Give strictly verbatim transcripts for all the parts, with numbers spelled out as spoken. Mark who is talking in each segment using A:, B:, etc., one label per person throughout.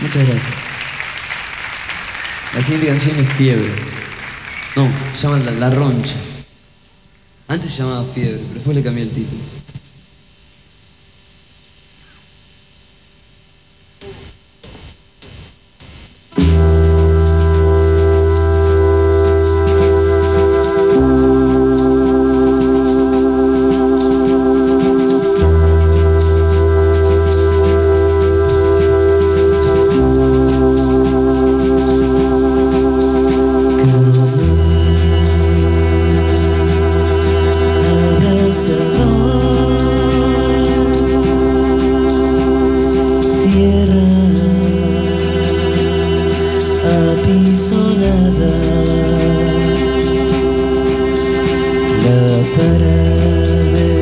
A: Muchas gracias. La siguiente canción es Fiebre. No, se llama La, La Roncha. Antes se llamaba Fiebre, pero después le cambié el título.
B: Apisonada, la parade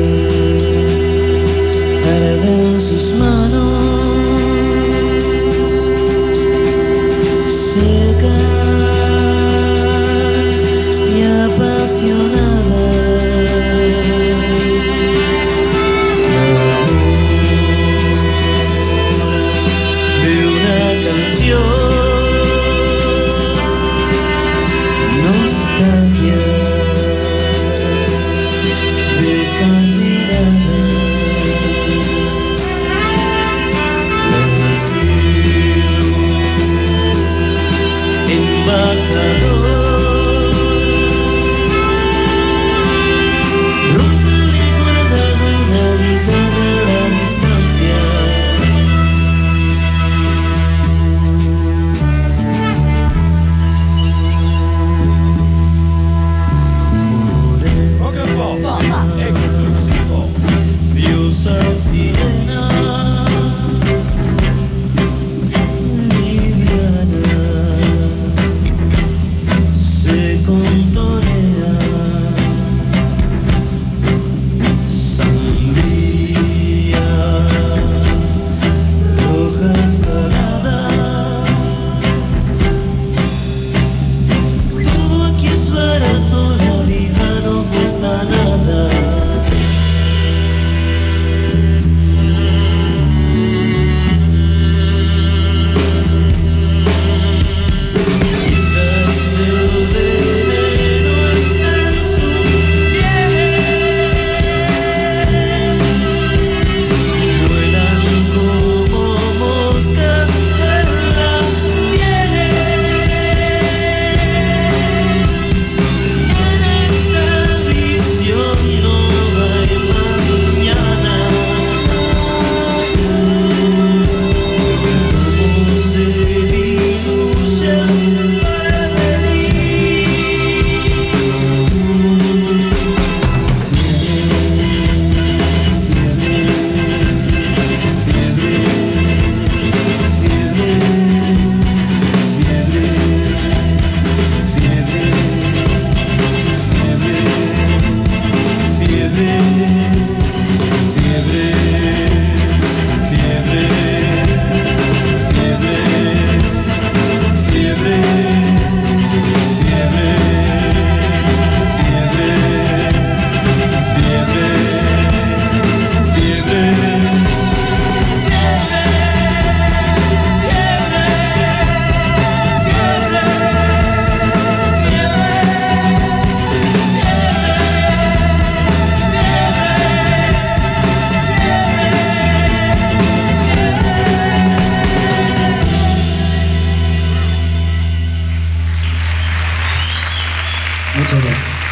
B: arde en sus manos, secas y apasionadas. De una canción. Nostalgia de santidad, embajador, rompe el cortado una guitarra a la distancia.
C: Exclusivo.
B: Diosa sirena, liviana, se contonea, sangría, roja escalada. Todo aquí es barato, la vida no cuesta nada.
A: Muchas gracias.